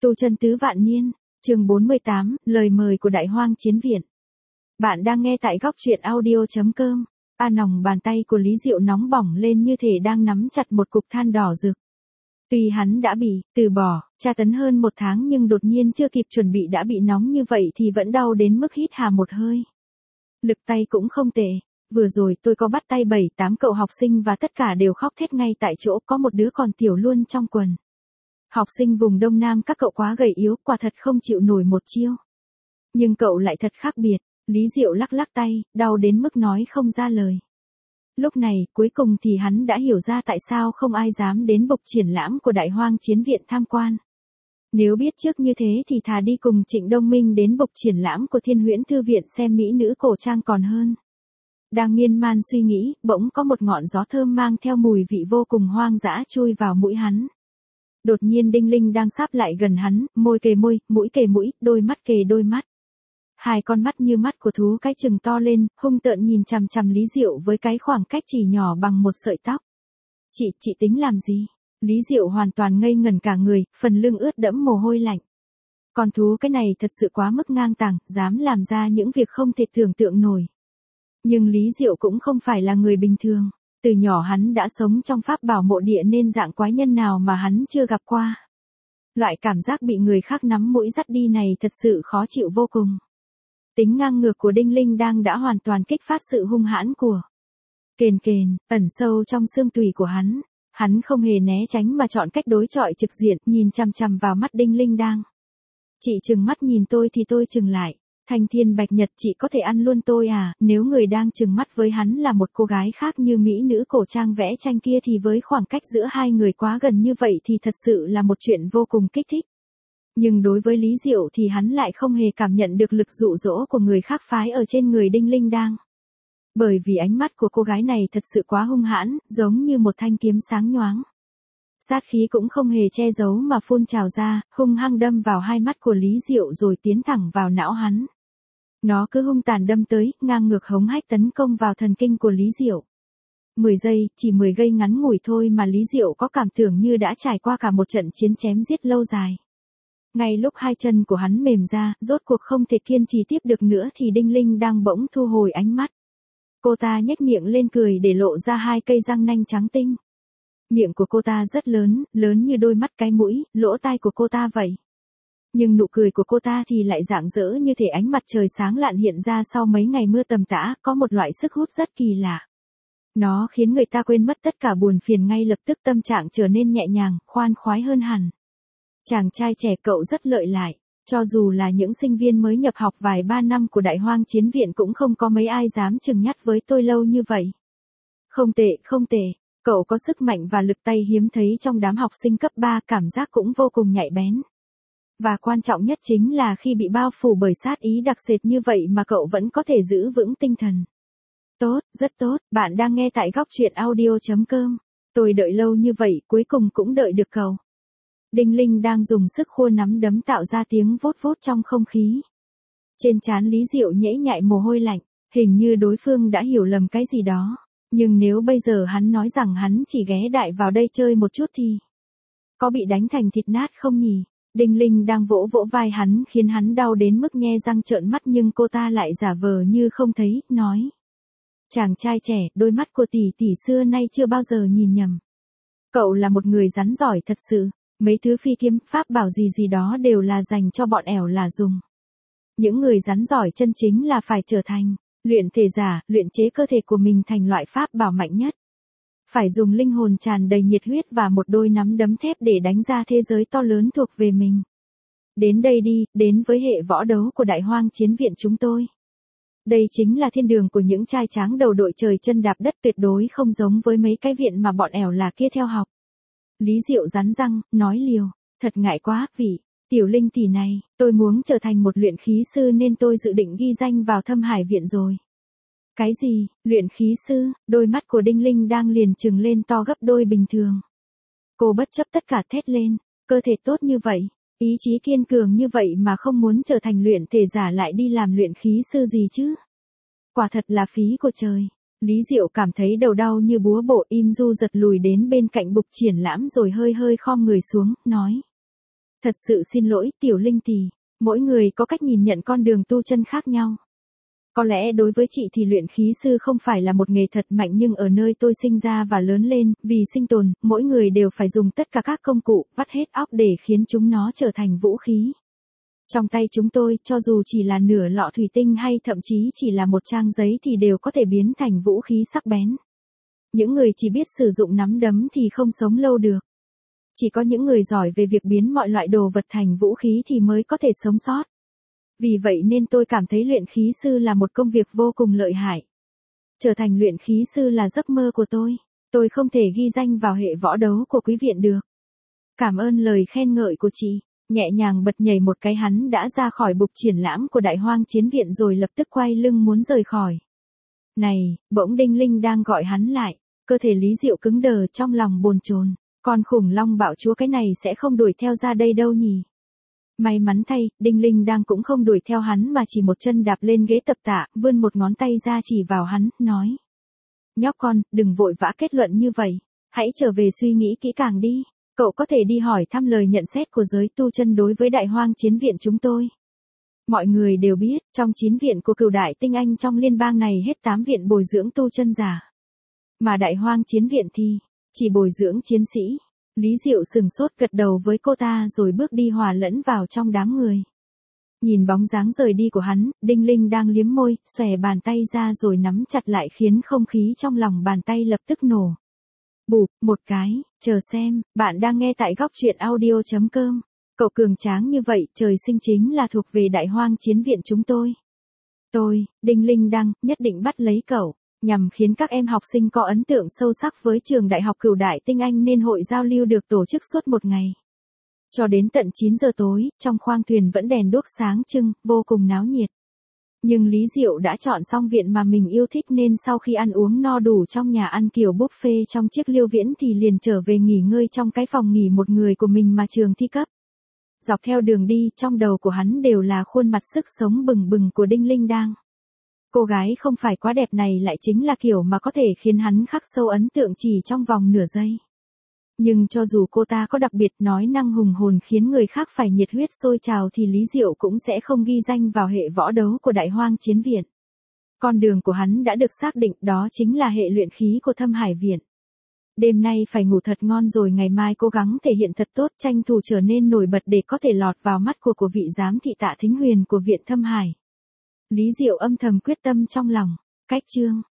Tu chân tứ vạn niên, chương 48, lời mời của Đại Hoang Chiến Viện. Bạn đang nghe tại góc truyện audio.com. Nòng bàn tay của Lý Diệu nóng bỏng lên như thể đang nắm chặt một cục than đỏ rực. Tuy hắn đã bị từ bỏ, tra tấn hơn 1 tháng nhưng đột nhiên chưa kịp chuẩn bị đã bị nóng như vậy thì vẫn đau đến mức hít hà một hơi. Lực tay cũng không tệ. Vừa rồi tôi có bắt tay 7-8 cậu học sinh và tất cả đều khóc thét ngay tại chỗ, có một đứa còn tiểu luôn trong quần. Học sinh vùng Đông Nam các cậu quá gầy yếu, quả thật không chịu nổi một chiêu. Nhưng cậu lại thật khác biệt. Lý Diệu lắc lắc tay, đau đến mức nói không ra lời. Lúc này, cuối cùng thì hắn đã hiểu ra tại sao không ai dám đến bục triển lãm của Đại Hoang Chiến Viện tham quan. Nếu biết trước như thế thì thà đi cùng Trịnh Đông Minh đến bục triển lãm của Thiên Huyễn Thư Viện xem mỹ nữ cổ trang còn hơn. Đang miên man suy nghĩ, bỗng có một ngọn gió thơm mang theo mùi vị vô cùng hoang dã chui vào mũi hắn. Đột nhiên Đinh Linh đang sáp lại gần hắn, môi kề môi, mũi kề mũi, đôi mắt kề đôi mắt. Hai con mắt như mắt của thú cái chừng to lên, hung tợn nhìn chằm chằm Lý Diệu với cái khoảng cách chỉ nhỏ bằng một sợi tóc. Chị tính làm gì? Lý Diệu hoàn toàn ngây ngẩn cả người, phần lưng ướt đẫm mồ hôi lạnh. Con thú cái này thật sự quá mức ngang tàng, dám làm ra những việc không thể tưởng tượng nổi. Nhưng Lý Diệu cũng không phải là người bình thường. Từ nhỏ hắn đã sống trong pháp bảo mộ địa nên dạng quái nhân nào mà hắn chưa gặp qua. Loại cảm giác bị người khác nắm mũi dắt đi này thật sự khó chịu vô cùng. Tính ngang ngược của Đinh Linh đang đã hoàn toàn kích phát sự hung hãn của kền ẩn sâu trong xương tủy của hắn. Hắn không hề né tránh mà chọn cách đối chọi trực diện, nhìn chằm chằm vào mắt Đinh Linh đang. Chị trừng mắt nhìn tôi thì tôi trừng lại. Thanh thiên bạch nhật, chị có thể ăn luôn tôi à? Nếu người đang trừng mắt với hắn là một cô gái khác như mỹ nữ cổ trang vẽ tranh kia thì với khoảng cách giữa hai người quá gần như vậy thì thật sự là một chuyện vô cùng kích thích. Nhưng đối với Lý Diệu thì hắn lại không hề cảm nhận được lực dụ dỗ của người khác phái ở trên người Đinh Linh đang. Bởi vì ánh mắt của cô gái này thật sự quá hung hãn, giống như một thanh kiếm sáng nhoáng. Sát khí cũng không hề che giấu mà phun trào ra, hung hăng đâm vào hai mắt của Lý Diệu rồi tiến thẳng vào não hắn. Nó cứ hung tàn đâm tới, ngang ngược hống hách tấn công vào thần kinh của Lý Diệu. 10 giây, chỉ 10 giây ngắn ngủi thôi mà Lý Diệu có cảm tưởng như đã trải qua cả một trận chiến chém giết lâu dài. Ngay lúc hai chân của hắn mềm ra, rốt cuộc không thể kiên trì tiếp được nữa thì Đinh Linh đang bỗng thu hồi ánh mắt. Cô ta nhếch miệng lên cười để lộ ra 2 cây răng nanh trắng tinh. Miệng của cô ta rất lớn, lớn như đôi mắt cái mũi, lỗ tai của cô ta vậy. Nhưng nụ cười của cô ta thì lại rạng rỡ như thể ánh mặt trời sáng lạn hiện ra sau mấy ngày mưa tầm tã, có một loại sức hút rất kỳ lạ. Nó khiến người ta quên mất tất cả buồn phiền, ngay lập tức tâm trạng trở nên nhẹ nhàng, khoan khoái hơn hẳn. Chàng trai trẻ cậu rất lợi hại, cho dù là những sinh viên mới nhập học vài 3 năm của Đại Hoang Chiến Viện cũng không có mấy ai dám chừng nhắt với tôi lâu như vậy. Không tệ. Cậu có sức mạnh và lực tay hiếm thấy trong đám học sinh cấp 3, cảm giác cũng vô cùng nhạy bén. Và quan trọng nhất chính là khi bị bao phủ bởi sát ý đặc sệt như vậy mà cậu vẫn có thể giữ vững tinh thần. Tốt, rất tốt, bạn đang nghe tại góc truyện audio.com. Tôi đợi lâu như vậy, cuối cùng cũng đợi được cậu. Đinh Linh đang dùng sức khua nắm đấm tạo ra tiếng vốt vốt trong không khí. Trên trán Lý Diệu nhễ nhại mồ hôi lạnh, hình như đối phương đã hiểu lầm cái gì đó. Nhưng nếu bây giờ hắn nói rằng hắn chỉ ghé đại vào đây chơi một chút thì có bị đánh thành thịt nát không nhỉ? Đinh Linh đang vỗ vỗ vai hắn khiến hắn đau đến mức nhe răng trợn mắt, nhưng cô ta lại giả vờ như không thấy, nói. Chàng trai trẻ, đôi mắt của tỷ xưa nay chưa bao giờ nhìn nhầm. Cậu là một người rắn giỏi thật sự, mấy thứ phi kiếm, pháp bảo gì đó đều là dành cho bọn ẻo là dùng. Những người rắn giỏi chân chính là phải trở thành luyện thể giả, luyện chế cơ thể của mình thành loại pháp bảo mạnh nhất. Phải dùng linh hồn tràn đầy nhiệt huyết và một đôi nắm đấm thép để đánh ra thế giới to lớn thuộc về mình. Đến đây đi, đến với hệ võ đấu của Đại Hoang Chiến Viện chúng tôi. Đây chính là thiên đường của những trai tráng đầu đội trời chân đạp đất, tuyệt đối không giống với mấy cái viện mà bọn ẻo là kia theo học. Lý Diệu rắn răng, nói liều, thật ngại quá, vị tiểu Linh tỷ này, tôi muốn trở thành một luyện khí sư nên tôi dự định ghi danh vào Thâm Hải Viện rồi. Cái gì, luyện khí sư? Đôi mắt của Đinh Linh đang liền trừng lên to gấp đôi bình thường. Cô bất chấp tất cả thét lên, cơ thể tốt như vậy, ý chí kiên cường như vậy mà không muốn trở thành luyện thể giả lại đi làm luyện khí sư gì chứ? Quả thật là phí của trời. Lý Diệu cảm thấy đầu đau như búa bổ, im du giật lùi đến bên cạnh bục triển lãm rồi hơi khom người xuống, nói. Thật sự xin lỗi Tiểu Linh tỷ, mỗi người có cách nhìn nhận con đường tu chân khác nhau. Có lẽ đối với chị thì luyện khí sư không phải là một nghề thật mạnh, nhưng ở nơi tôi sinh ra và lớn lên, vì sinh tồn, mỗi người đều phải dùng tất cả các công cụ, vắt hết óc để khiến chúng nó trở thành vũ khí. Trong tay chúng tôi, cho dù chỉ là nửa lọ thủy tinh hay thậm chí chỉ là một trang giấy thì đều có thể biến thành vũ khí sắc bén. Những người chỉ biết sử dụng nắm đấm thì không sống lâu được. Chỉ có những người giỏi về việc biến mọi loại đồ vật thành vũ khí thì mới có thể sống sót. Vì vậy nên tôi cảm thấy luyện khí sư là một công việc vô cùng lợi hại. Trở thành luyện khí sư là giấc mơ của tôi không thể ghi danh vào hệ võ đấu của quý viện được. Cảm ơn lời khen ngợi của chị. Nhẹ nhàng bật nhảy một cái, hắn đã ra khỏi bục triển lãm của Đại Hoang Chiến Viện rồi lập tức quay lưng muốn rời khỏi. Này, bỗng Đinh Linh đang gọi hắn lại, cơ thể Lý Diệu cứng đờ, trong lòng bồn chồn, con khủng long bạo chúa cái này sẽ không đuổi theo ra đây đâu nhỉ. May mắn thay, Đinh Linh đang cũng không đuổi theo hắn mà chỉ một chân đạp lên ghế tập tạ, vươn một ngón tay ra chỉ vào hắn, nói: Nhóc con, đừng vội vã kết luận như vậy, hãy trở về suy nghĩ kỹ càng đi. Cậu có thể đi hỏi thăm lời nhận xét của giới tu chân đối với Đại Hoang Chiến Viện chúng tôi. Mọi người đều biết, trong 9 viện của Cửu Đại Tinh Anh trong liên bang này hết 8 viện bồi dưỡng tu chân giả. Mà Đại Hoang Chiến Viện thì chỉ bồi dưỡng chiến sĩ. Lý Diệu sừng sốt gật đầu với cô ta rồi bước đi hòa lẫn vào trong đám người. Nhìn bóng dáng rời đi của hắn, Đinh Linh đang liếm môi, xòe bàn tay ra rồi nắm chặt lại khiến không khí trong lòng bàn tay lập tức nổ. Bụp, một cái, chờ xem, bạn đang nghe tại góc truyện audio.com. Cậu cường tráng như vậy, trời sinh chính là thuộc về Đại Hoang Chiến Viện chúng tôi. Đinh Linh Đăng, nhất định bắt lấy cậu, nhằm khiến các em học sinh có ấn tượng sâu sắc với trường Đại học Cửu Đại Tinh Anh nên hội giao lưu được tổ chức suốt một ngày. Cho đến tận 9 giờ tối, trong khoang thuyền vẫn đèn đuốc sáng trưng, vô cùng náo nhiệt. Nhưng Lý Diệu đã chọn xong viện mà mình yêu thích nên sau khi ăn uống no đủ trong nhà ăn kiểu buffet trong chiếc Liêu Viễn thì liền trở về nghỉ ngơi trong cái phòng nghỉ một người của mình mà trường thi cấp. Dọc theo đường đi, trong đầu của hắn đều là khuôn mặt sức sống bừng bừng của Đinh Linh Đang. Cô gái không phải quá đẹp này lại chính là kiểu mà có thể khiến hắn khắc sâu ấn tượng chỉ trong vòng nửa giây. Nhưng cho dù cô ta có đặc biệt nói năng hùng hồn khiến người khác phải nhiệt huyết sôi trào thì Lý Diệu cũng sẽ không ghi danh vào hệ võ đấu của Đại Hoang Chiến Viện. Con đường của hắn đã được xác định, đó chính là hệ luyện khí của Thâm Hải Viện. Đêm nay phải ngủ thật ngon rồi ngày mai cố gắng thể hiện thật tốt, tranh thủ trở nên nổi bật để có thể lọt vào mắt của vị giám thị Tạ Thính Huyền của Viện Thâm Hải. Lý Diệu âm thầm quyết tâm trong lòng. Cách chương